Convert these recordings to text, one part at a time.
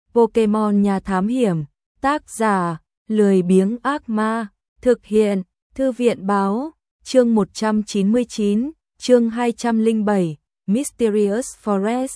Pokemon nhà thám hiểm, tác giả, lười biếng ác ma, thực hiện, thư viện báo, chương 199, chương 207, Mysterious Forest.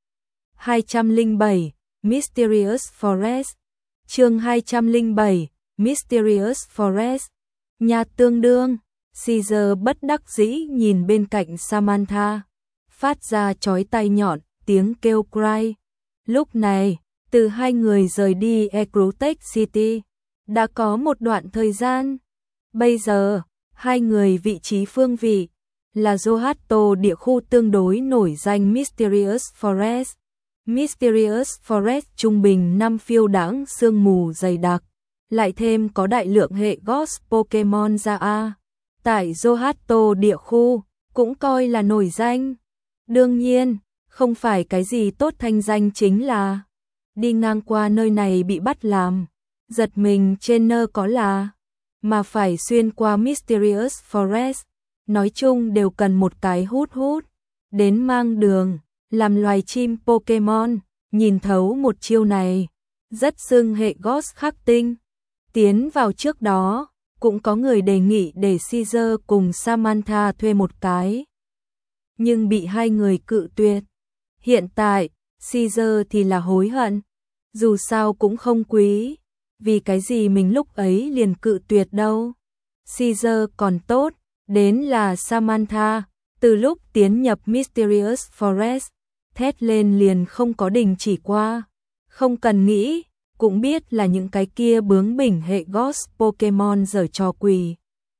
207, Mysterious Forest. Chương 207, Mysterious Forest. Nhà tương đương, Caesar bất đắc dĩ nhìn bên cạnh Samantha, phát ra chói tai nhọn, tiếng kêu cry. Lúc này, từ hai người rời đi Ecrotech City, đã có một đoạn thời gian. Bây giờ, hai người vị trí phương vị là Johto địa khu tương đối nổi danh Mysterious Forest. Mysterious Forest trung bình 5 phiêu đãng sương mù dày đặc, lại thêm có đại lượng hệ Ghost Pokemon ra A. Tại Johto địa khu, cũng coi là nổi danh. Đương nhiên, không phải cái gì tốt thanh danh chính là đi ngang qua nơi này bị bắt làm giật mình trên nơ có là, mà phải xuyên qua Mysterious Forest, nói chung đều cần một cái hút đến mang đường, làm loài chim Pokemon, nhìn thấu một chiêu này, rất xưng hệ Ghost khắc tinh. Tiến vào trước đó, cũng có người đề nghị để Caesar cùng Samantha thuê một cái, nhưng bị hai người cự tuyệt. Hiện tại, Caesar thì là hối hận, dù sao cũng không quý, vì cái gì mình lúc ấy liền cự tuyệt đâu. Caesar còn tốt, đến là Samantha, từ lúc tiến nhập Mysterious Forest, thét lên liền không có đình chỉ qua, không cần nghĩ, cũng biết là những cái kia bướng bỉnh hệ Ghost Pokemon giở trò quỷ.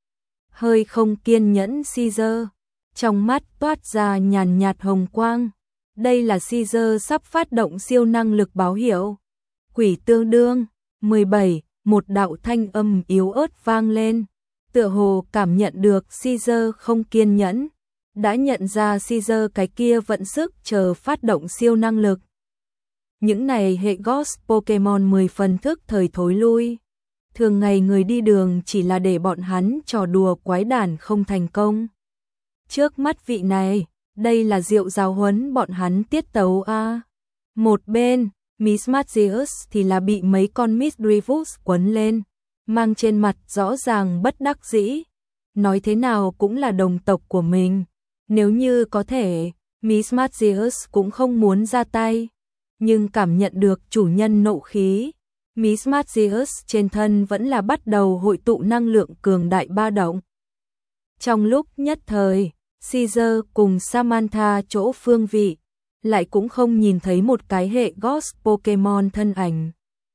Hơi không kiên nhẫn Caesar, trong mắt toát ra nhàn nhạt hồng quang, đây là Caesar sắp phát động siêu năng lực báo hiệu. Quỷ tương đương, 17, một đạo thanh âm yếu ớt vang lên, tựa hồ cảm nhận được Caesar không kiên nhẫn, đã nhận ra Caesar cái kia vận sức chờ phát động siêu năng lực. Những này hệ Ghost Pokemon 10 phần thức thời thối lui, thường ngày người đi đường chỉ là để bọn hắn trò đùa quái đản không thành công. Trước mắt vị này, đây là diệu giáo huấn bọn hắn tiết tấu a. Một bên, Miss Magius thì là bị mấy con Misdreavus quấn lên, mang trên mặt rõ ràng bất đắc dĩ. Nói thế nào cũng là đồng tộc của mình, nếu như có thể, Miss Magius cũng không muốn ra tay, nhưng cảm nhận được chủ nhân nộ khí, Miss Magius trên thân vẫn là bắt đầu hội tụ năng lượng cường đại ba động. Trong lúc nhất thời, Caesar cùng Samantha chỗ phương vị, lại cũng không nhìn thấy một cái hệ Ghost Pokemon thân ảnh.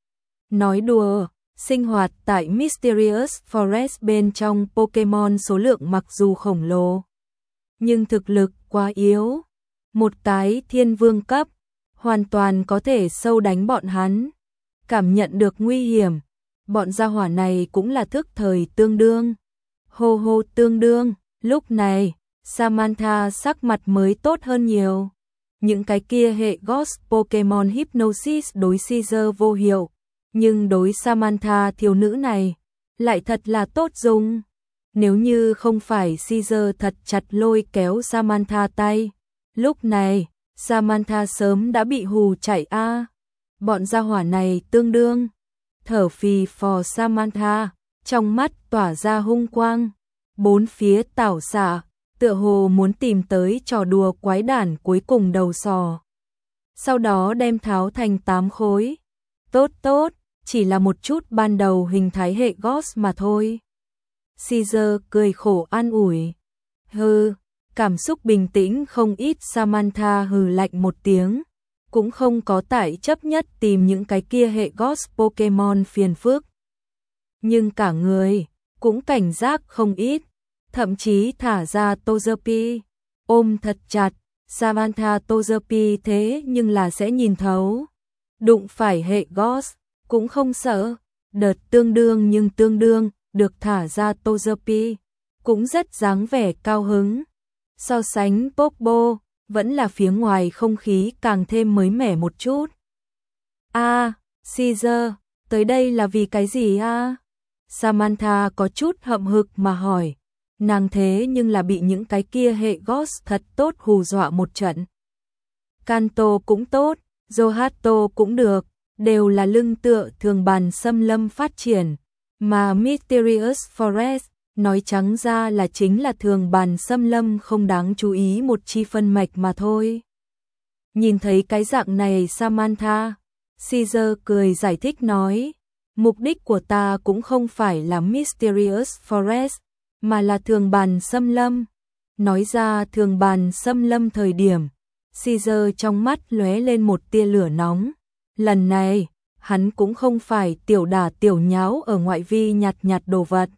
Nói đùa, sinh hoạt tại Mysterious Forest bên trong Pokemon số lượng mặc dù khổng lồ, nhưng thực lực quá yếu. Một cái thiên vương cấp, hoàn toàn có thể sâu đánh bọn hắn. Cảm nhận được nguy hiểm, bọn gia hỏa này cũng là thức thời tương đương. Hô hô tương đương, lúc này, Samantha sắc mặt mới tốt hơn nhiều. Những cái kia hệ Ghost Pokemon Hypnosis đối Caesar vô hiệu, nhưng đối Samantha thiếu nữ này, lại thật là tốt dùng. Nếu như không phải Caesar thật chặt lôi kéo Samantha tay, lúc này, Samantha sớm đã bị hù chạy a. Bọn gia hỏa này tương đương. Thở phì phò Samantha, trong mắt tỏa ra hung quang, bốn phía tảo xạ, tựa hồ muốn tìm tới trò đùa quái đản cuối cùng đầu sò. Sau đó đem tháo thành 8 khối. Tốt tốt, chỉ là một chút ban đầu hình thái hệ Ghost mà thôi. Caesar cười khổ an ủi. Hừ, cảm xúc bình tĩnh không ít. Samantha hừ lạnh một tiếng, cũng không có tải chấp nhất tìm những cái kia hệ Ghost Pokemon phiền phức. Nhưng cả người, cũng cảnh giác không ít. Thậm chí thả ra Togepi, ôm thật chặt, Samantha Togepi thế nhưng là sẽ nhìn thấu. Đụng phải hệ Ghost, cũng không sợ, đợt tương đương nhưng tương đương, được thả ra Togepi, cũng rất dáng vẻ cao hứng. So sánh Popo, vẫn là phía ngoài không khí càng thêm mới mẻ một chút. Caesar, tới đây là vì cái gì a? Samantha có chút hậm hực mà hỏi. Nàng thế nhưng là bị những cái kia hệ Ghost thật tốt hù dọa một trận. Kanto cũng tốt, Johto cũng được, đều là lưng tựa thường bàn xâm lâm phát triển, mà Mysterious Forest nói trắng ra là chính là thường bàn xâm lâm không đáng chú ý một chi phân mạch mà thôi. Nhìn thấy cái dạng này Samantha, Caesar cười giải thích nói, mục đích của ta cũng không phải là Mysterious Forest, mà là thường bàn xâm lâm. Nói ra thường bàn xâm lâm thời điểm, Caesar trong mắt lóe lên một tia lửa nóng. Lần này, hắn cũng không phải tiểu đả tiểu nháo ở ngoại vi nhặt nhặt đồ vật,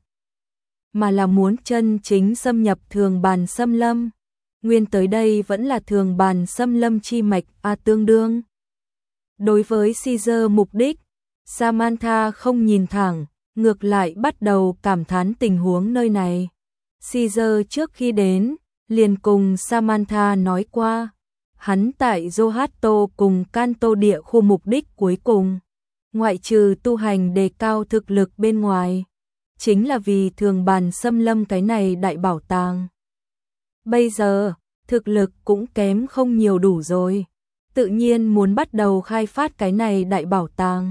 mà là muốn chân chính xâm nhập thường bàn xâm lâm. Nguyên tới đây vẫn là thường bàn xâm lâm chi mạch tương đương. Đối với Caesar mục đích, Samantha không nhìn thẳng, ngược lại bắt đầu cảm thán tình huống nơi này. Caesar trước khi đến, liền cùng Samantha nói qua, hắn tại Johto cùng Kanto địa khu mục đích cuối cùng, ngoại trừ tu hành đề cao thực lực bên ngoài, chính là vì thường bàn xâm lâm cái này đại bảo tàng. Bây giờ, thực lực cũng kém không nhiều đủ rồi, tự nhiên muốn bắt đầu khai phát cái này đại bảo tàng.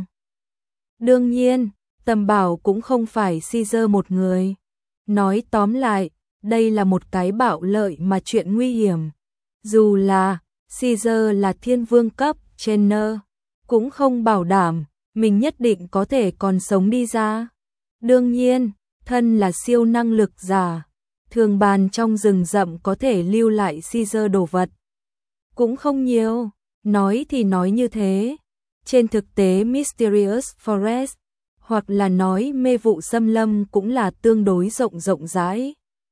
Đương nhiên, Tầm Bảo cũng không phải Caesar một người. Nói tóm lại, đây là một cái bạo lợi mà chuyện nguy hiểm. Dù là Caesar là thiên vương cấp trainer, cũng không bảo đảm mình nhất định có thể còn sống đi ra. Đương nhiên, thân là siêu năng lực giả, thường bàn trong rừng rậm có thể lưu lại Caesar đồ vật cũng không nhiều, nói thì nói như thế. Trên thực tế Mysterious Forest, hoặc là nói mê vụ xâm lâm cũng là tương đối rộng rãi.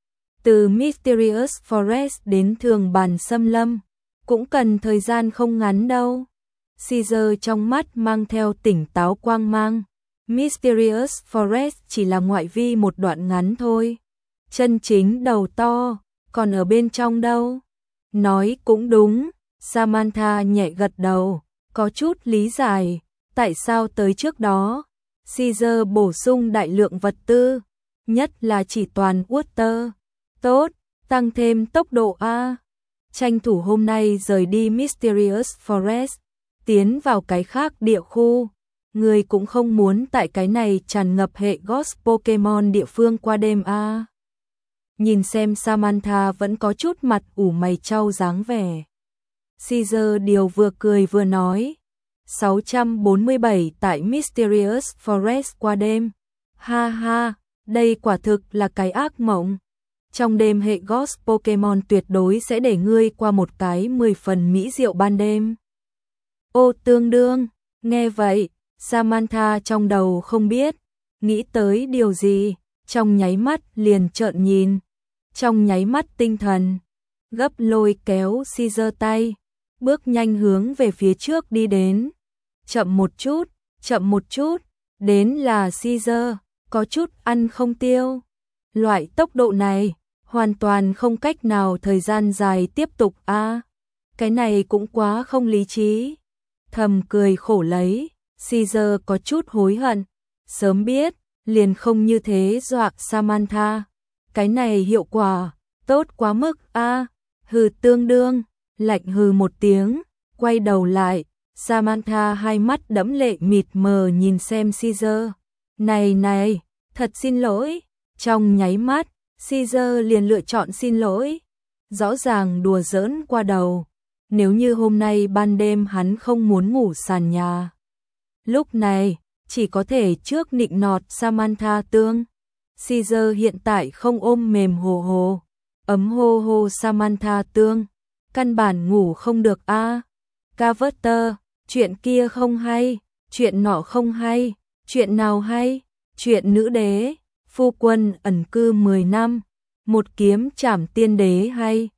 Từ Mysterious Forest đến thường bàn xâm lâm, cũng cần thời gian không ngắn đâu. Caesar trong mắt mang theo tỉnh táo quang mang. Mysterious Forest chỉ là ngoại vi một đoạn ngắn thôi. Chân chính đầu to, còn ở bên trong đâu? Nói cũng đúng, Samantha nhẹ gật đầu, có chút lý giải, tại sao tới trước đó, Caesar bổ sung đại lượng vật tư, nhất là chỉ toàn water. Tốt, tăng thêm tốc độ A. Tranh thủ hôm nay rời đi Mysterious Forest, tiến vào cái khác địa khu. Người cũng không muốn tại cái này tràn ngập hệ Ghost Pokemon địa phương qua đêm A. Nhìn xem Samantha vẫn có chút mặt ủ mày trao dáng vẻ. Caesar điều vừa cười vừa nói, 647 tại Mysterious Forest qua đêm. Ha ha, đây quả thực là cái ác mộng. Trong đêm hệ Ghost Pokemon tuyệt đối sẽ để ngươi qua một cái 10 phần mỹ diệu ban đêm. Ô tương đương, nghe vậy, Samantha trong đầu không biết, nghĩ tới điều gì, trong nháy mắt liền trợn nhìn. Trong nháy mắt tinh thần, gấp lôi kéo Caesar tay, bước nhanh hướng về phía trước đi đến. Chậm một chút, đến là Caesar, có chút ăn không tiêu. Loại tốc độ này, hoàn toàn không cách nào thời gian dài tiếp tục a. Cái này cũng quá không lý trí. Thầm cười khổ lấy, Caesar có chút hối hận, sớm biết, liền không như thế dọa Samantha. Cái này hiệu quả, tốt quá mức a. Hừ tương đương, lạnh hừ một tiếng, quay đầu lại, Samantha hai mắt đẫm lệ mịt mờ nhìn xem Caesar. Này, thật xin lỗi. Trong nháy mắt, Caesar liền lựa chọn xin lỗi. Rõ ràng đùa giỡn qua đầu. Nếu như hôm nay ban đêm hắn không muốn ngủ sàn nhà, lúc này, chỉ có thể trước nịnh nọt Samantha tương. Caesar hiện tại không ôm mềm hồ hồ, ấm hô hô Samantha tương, căn bản ngủ không được a. Carter, chuyện kia không hay, chuyện nọ không hay, chuyện nào hay? Chuyện nữ đế, phu quân ẩn cư 10 năm, một kiếm trảm tiên đế hay?